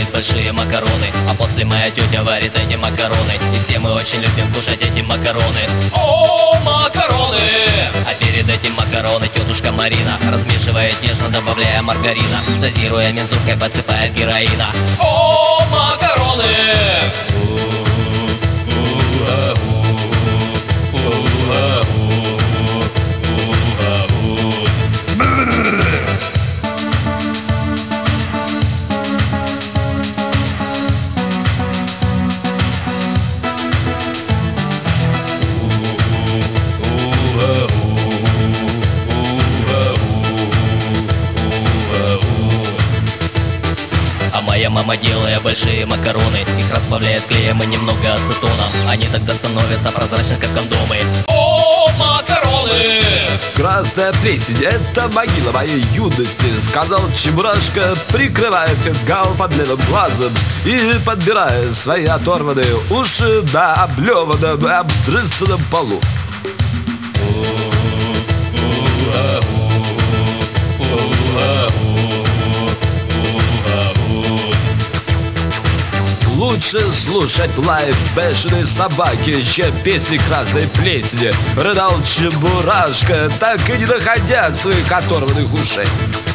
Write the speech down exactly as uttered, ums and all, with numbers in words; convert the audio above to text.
делает большие макароны, а после моя тетя варит эти макароны, и все мы очень любим кушать эти макароны. О, макароны! А перед этим макароны тетушка Марина размешивает нежно, добавляя маргарина, дозируя мензуркой, подсыпает героина. О, макароны! Моя мама, делая большие макароны, их разбавляет клеем и немного ацетоном. Они тогда становятся прозрачны, как кондомы. О, макароны! Красная плесень — это могила моей юности, сказал Чебурашка, прикрывая фингал под левым глазом и подбирая свои оторванные уши на облеванном и обдрыстанном полу. Лучше слушать лайв бешеной собаки, чем песни красной плесени, рыдал Чебурашка, так и не доходя своих оторванных ушей.